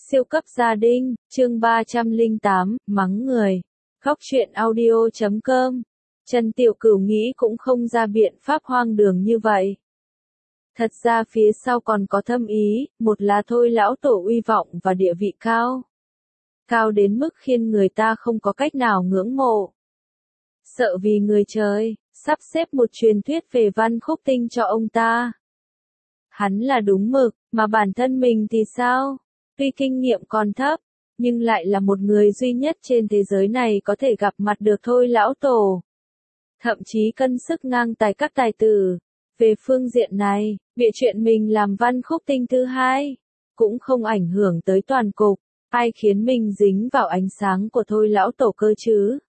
Siêu cấp gia đình, chương 308, mắng người. Góc truyện audio.com. Trần Tiểu Cửu nghĩ cũng không ra biện pháp hoang đường như vậy. Thật ra phía sau còn có thâm ý, một là thôi lão tổ uy vọng và địa vị cao. Cao đến mức khiến người ta không có cách nào ngưỡng mộ. Sợ vì người trời, sắp xếp một truyền thuyết về Văn Khúc Tinh cho ông ta. Hắn là đúng mực, mà bản thân mình thì sao? Tuy kinh nghiệm còn thấp, nhưng lại là một người duy nhất trên thế giới này có thể gặp mặt được thôi lão tổ. Thậm chí cân sức ngang tài các tài tử. Về phương diện này, bịa chuyện mình làm Văn Khúc Tinh thứ hai, cũng không ảnh hưởng tới toàn cục. Ai khiến mình dính vào ánh sáng của thôi lão tổ cơ chứ?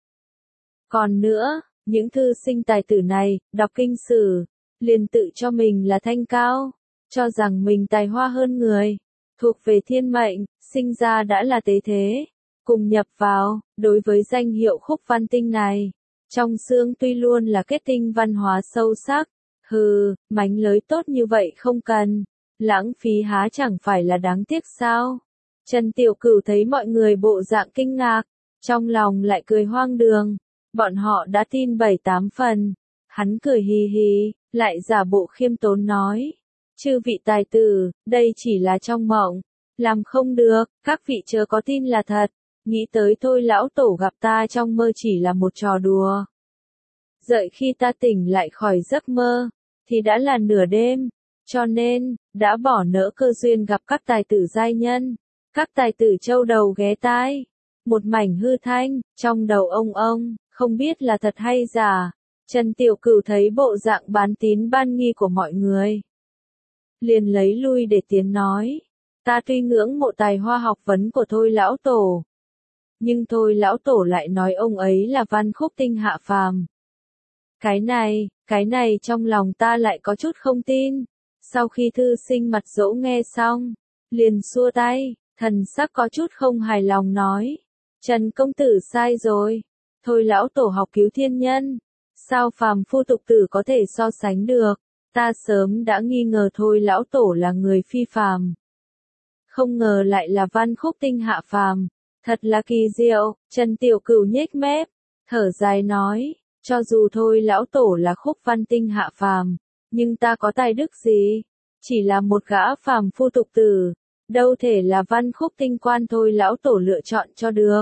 Còn nữa, những thư sinh tài tử này, đọc kinh sử, liền tự cho mình là thanh cao, cho rằng mình tài hoa hơn người, thuộc về thiên mệnh, sinh ra đã là tế thế, cùng nhập vào, đối với danh hiệu Khúc Văn Tinh này, trong xương tuy luôn là kết tinh văn hóa sâu sắc, mánh lới tốt như vậy không cần, lãng phí há chẳng phải là đáng tiếc sao? Trần Tiểu Cửu thấy mọi người bộ dạng kinh ngạc, trong lòng lại cười hoang đường, bọn họ đã tin 7-8 phần, hắn cười hì hì, lại giả bộ khiêm tốn nói. Chư vị tài tử, đây chỉ là trong mộng, làm không được, các vị chớ có tin là thật, nghĩ tới thôi lão tổ gặp ta trong mơ chỉ là một trò đùa. Đợi khi ta tỉnh lại khỏi giấc mơ, thì đã là nửa đêm, cho nên, đã bỏ nỡ cơ duyên gặp các tài tử giai nhân, các tài tử châu đầu ghé tai, một mảnh hư thanh, trong đầu ông, không biết là thật hay giả. Trần Tiểu Cửu thấy bộ dạng bán tín bán nghi của mọi người, liền lấy lui để tiến nói, ta tuy ngưỡng mộ tài hoa học vấn của thôi lão tổ, nhưng thôi lão tổ lại nói ông ấy là Văn Khúc Tinh hạ phàm. Cái này trong lòng ta lại có chút không tin. Sau khi thư sinh mặt dỗ nghe xong, liền xua tay, thần sắc có chút không hài lòng nói, Trần công tử sai rồi, thôi lão tổ học cứu thiên nhân, sao phàm phu tục tử có thể so sánh được. Ta sớm đã nghi ngờ thôi lão tổ là người phi phàm. Không ngờ lại là Văn Khúc Tinh hạ phàm. Thật là kỳ diệu. Trần Tiểu Cửu nhếch mép, thở dài nói, cho dù thôi lão tổ là Khúc Văn Tinh hạ phàm, nhưng ta có tài đức gì? Chỉ là một gã phàm phu tục tử, đâu thể là Văn Khúc Tinh quan thôi lão tổ lựa chọn cho được.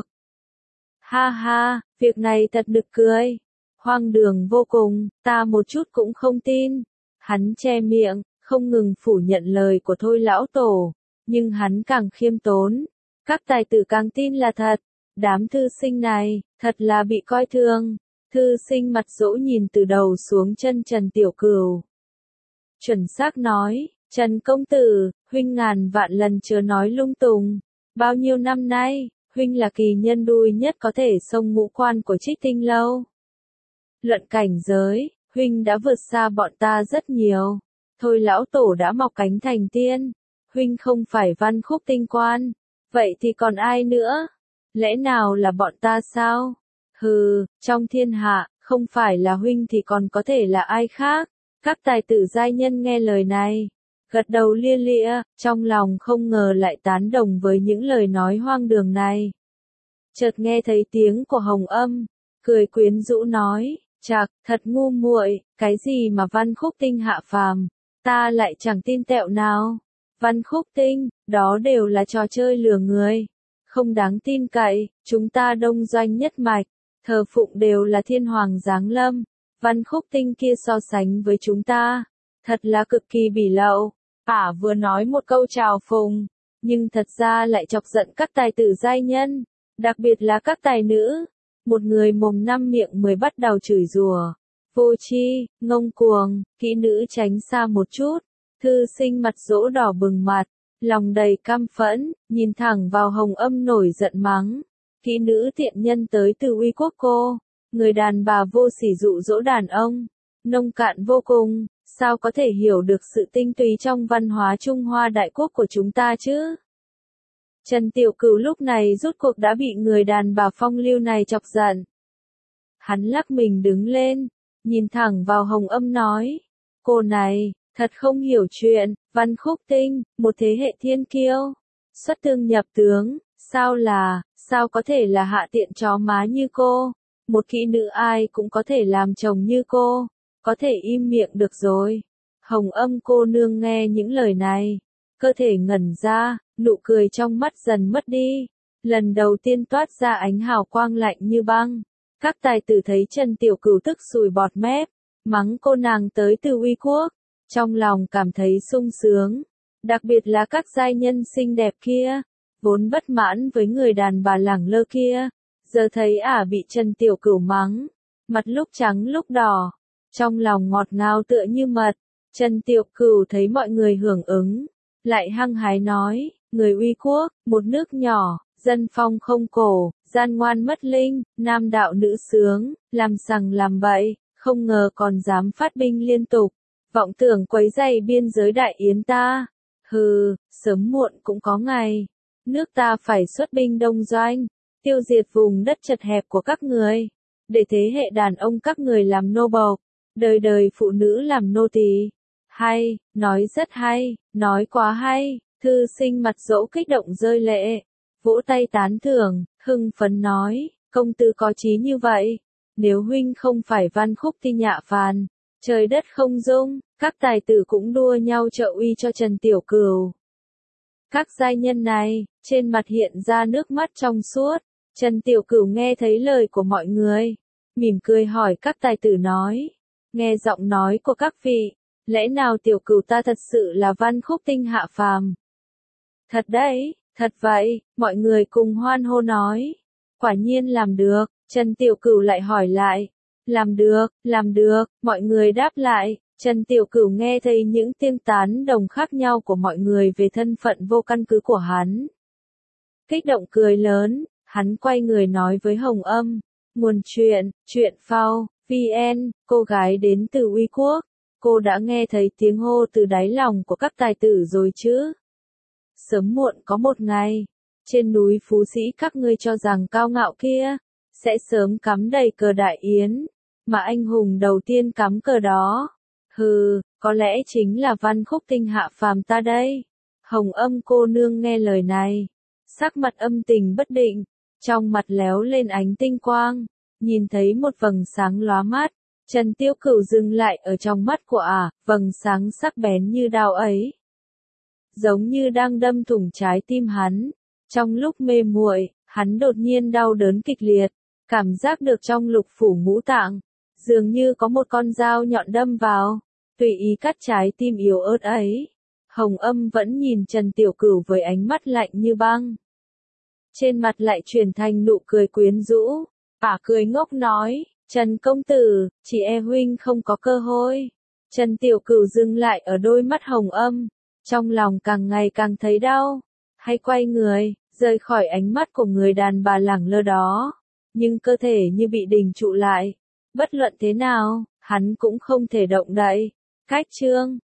Ha ha, việc này thật nực cười. Hoang đường vô cùng, ta một chút cũng không tin. Hắn che miệng, không ngừng phủ nhận lời của thôi lão tổ, nhưng hắn càng khiêm tốn, các tài tử càng tin là thật. Đám thư sinh này, thật là bị coi thường. Thư sinh mặt dỗ nhìn từ đầu xuống chân Trần Tiểu Cửu. Chuẩn xác nói, Trần công tử, huynh ngàn vạn lần chớ nói lung tung. Bao nhiêu năm nay, huynh là kỳ nhân đuôi nhất có thể xông ngũ quan của Trích Tinh lâu. Luận cảnh giới, huynh đã vượt xa bọn ta rất nhiều. Thôi lão tổ đã mọc cánh thành tiên. Huynh không phải Văn Khúc Tinh quan. Vậy thì còn ai nữa? Lẽ nào là bọn ta sao? Trong thiên hạ, không phải là huynh thì còn có thể là ai khác? Các tài tử giai nhân nghe lời này, gật đầu lia lịa, trong lòng không ngờ lại tán đồng với những lời nói hoang đường này. Chợt nghe thấy tiếng của Hồng Âm, cười quyến rũ nói, chạc, thật ngu muội, cái gì mà Văn Khúc Tinh hạ phàm, ta lại chẳng tin tẹo nào. Văn Khúc Tinh, đó đều là trò chơi lừa người, không đáng tin cậy, chúng ta đông doanh nhất mạch, thờ phụng đều là thiên hoàng giáng lâm, Văn Khúc Tinh kia so sánh với chúng ta, thật là cực kỳ bỉ lậu. Vừa nói một câu chào phùng, nhưng thật ra lại chọc giận các tài tử giai nhân, đặc biệt là các tài nữ. Một người mồm 5 miệng 10 bắt đầu chửi rủa, vô tri, ngông cuồng, kỹ nữ tránh xa một chút. Thư sinh mặt dỗ đỏ bừng mặt, lòng đầy căm phẫn, nhìn thẳng vào Hồng Âm nổi giận mắng. Kỹ nữ tiện nhân tới từ Uy Quốc cô, người đàn bà vô sỉ dụ dỗ đàn ông, nông cạn vô cùng, sao có thể hiểu được sự tinh túy trong văn hóa Trung Hoa Đại Quốc của chúng ta chứ? Trần Tiểu Cửu lúc này rốt cuộc đã bị người đàn bà phong lưu này chọc giận. Hắn lắc mình đứng lên, nhìn thẳng vào Hồng Âm nói, cô này, thật không hiểu chuyện, Văn Khúc Tinh, một thế hệ thiên kiêu, Xuất tương nhập tướng, sao có thể là hạ tiện chó má như cô? Một kỹ nữ ai cũng có thể làm chồng như cô, có thể im miệng được rồi. Hồng Âm cô nương nghe những lời này, cơ thể ngẩn ra, nụ cười trong mắt dần mất đi. Lần đầu tiên toát ra ánh hào quang lạnh như băng. Các tài tử thấy Trần Tiểu Cửu tức sùi bọt mép, mắng cô nàng tới từ Uy Quốc, trong lòng cảm thấy sung sướng. Đặc biệt là các giai nhân xinh đẹp kia, vốn bất mãn với người đàn bà lẳng lơ kia, giờ thấy bị Trần Tiểu Cửu mắng, mặt lúc trắng lúc đỏ, trong lòng ngọt ngào tựa như mật. Trần Tiểu Cửu thấy mọi người hưởng ứng, lại hăng hái nói, người Uy Quốc, một nước nhỏ, dân phong không cổ, gian ngoan mất linh, nam đạo nữ sướng, làm sằng làm bậy, không ngờ còn dám phát binh liên tục, vọng tưởng quấy rầy biên giới đại yến ta. Hừ, sớm muộn cũng có ngày, nước ta phải xuất binh đông doanh, tiêu diệt vùng đất chật hẹp của các người, để thế hệ đàn ông các người làm nô bộc, đời đời phụ nữ làm nô tỳ. Hay, nói rất hay, nói quá hay. Thư Sinh mặt dỗ kích động rơi lệ, vỗ tay tán thưởng, hưng phấn nói, công tử có chí như vậy, nếu huynh không phải văn khúc thi nhạ phàn, trời đất không dung, các tài tử cũng đua nhau trợ uy cho Trần Tiểu Cửu. Các giai nhân này, trên mặt hiện ra nước mắt trong suốt. Trần Tiểu Cửu nghe thấy lời của mọi người, mỉm cười hỏi các tài tử nói, nghe giọng nói của các vị, lẽ nào Tiểu Cửu ta thật sự là văn khúc tinh hạ phàm? Thật đấy, thật vậy, mọi người cùng hoan hô nói. Quả nhiên làm được. Trần Tiểu Cửu lại hỏi lại. Làm được, mọi người đáp lại. Trần Tiểu Cửu nghe thấy những tiếng tán đồng khác nhau của mọi người về thân phận vô căn cứ của hắn. Kích động cười lớn, hắn quay người nói với Hồng Âm. Nguồn chuyện phao, VN, cô gái đến từ Uy Quốc. Cô đã nghe thấy tiếng hô từ đáy lòng của các tài tử rồi chứ? Sớm muộn có một ngày, trên núi Phú Sĩ các ngươi cho rằng cao ngạo kia, sẽ sớm cắm đầy cờ đại yến, mà anh hùng đầu tiên cắm cờ đó. Hừ, có lẽ chính là văn khúc tinh hạ phàm ta đây. Hồng Âm cô nương nghe lời này, sắc mặt âm tình bất định, trong mặt léo lên ánh tinh quang, nhìn thấy một vầng sáng lóa mắt. Trần Tiểu Cửu dừng lại ở trong mắt của vầng sáng sắc bén như đao ấy, giống như đang đâm thủng trái tim hắn. Trong lúc mê muội, hắn đột nhiên đau đớn kịch liệt, cảm giác được trong lục phủ ngũ tạng, dường như có một con dao nhọn đâm vào, tùy ý cắt trái tim yếu ớt ấy. Hồng Âm vẫn nhìn Trần Tiểu Cửu với ánh mắt lạnh như băng. Trên mặt lại chuyển thành nụ cười quyến rũ, cười ngốc nói, Trần công tử, chỉ e huynh không có cơ hội. Trần Tiểu Cửu dừng lại ở đôi mắt Hồng Âm, trong lòng càng ngày càng thấy đau, hay quay người, rời khỏi ánh mắt của người đàn bà lẳng lơ đó, nhưng cơ thể như bị đình trụ lại, bất luận thế nào, hắn cũng không thể động đậy. Cách chương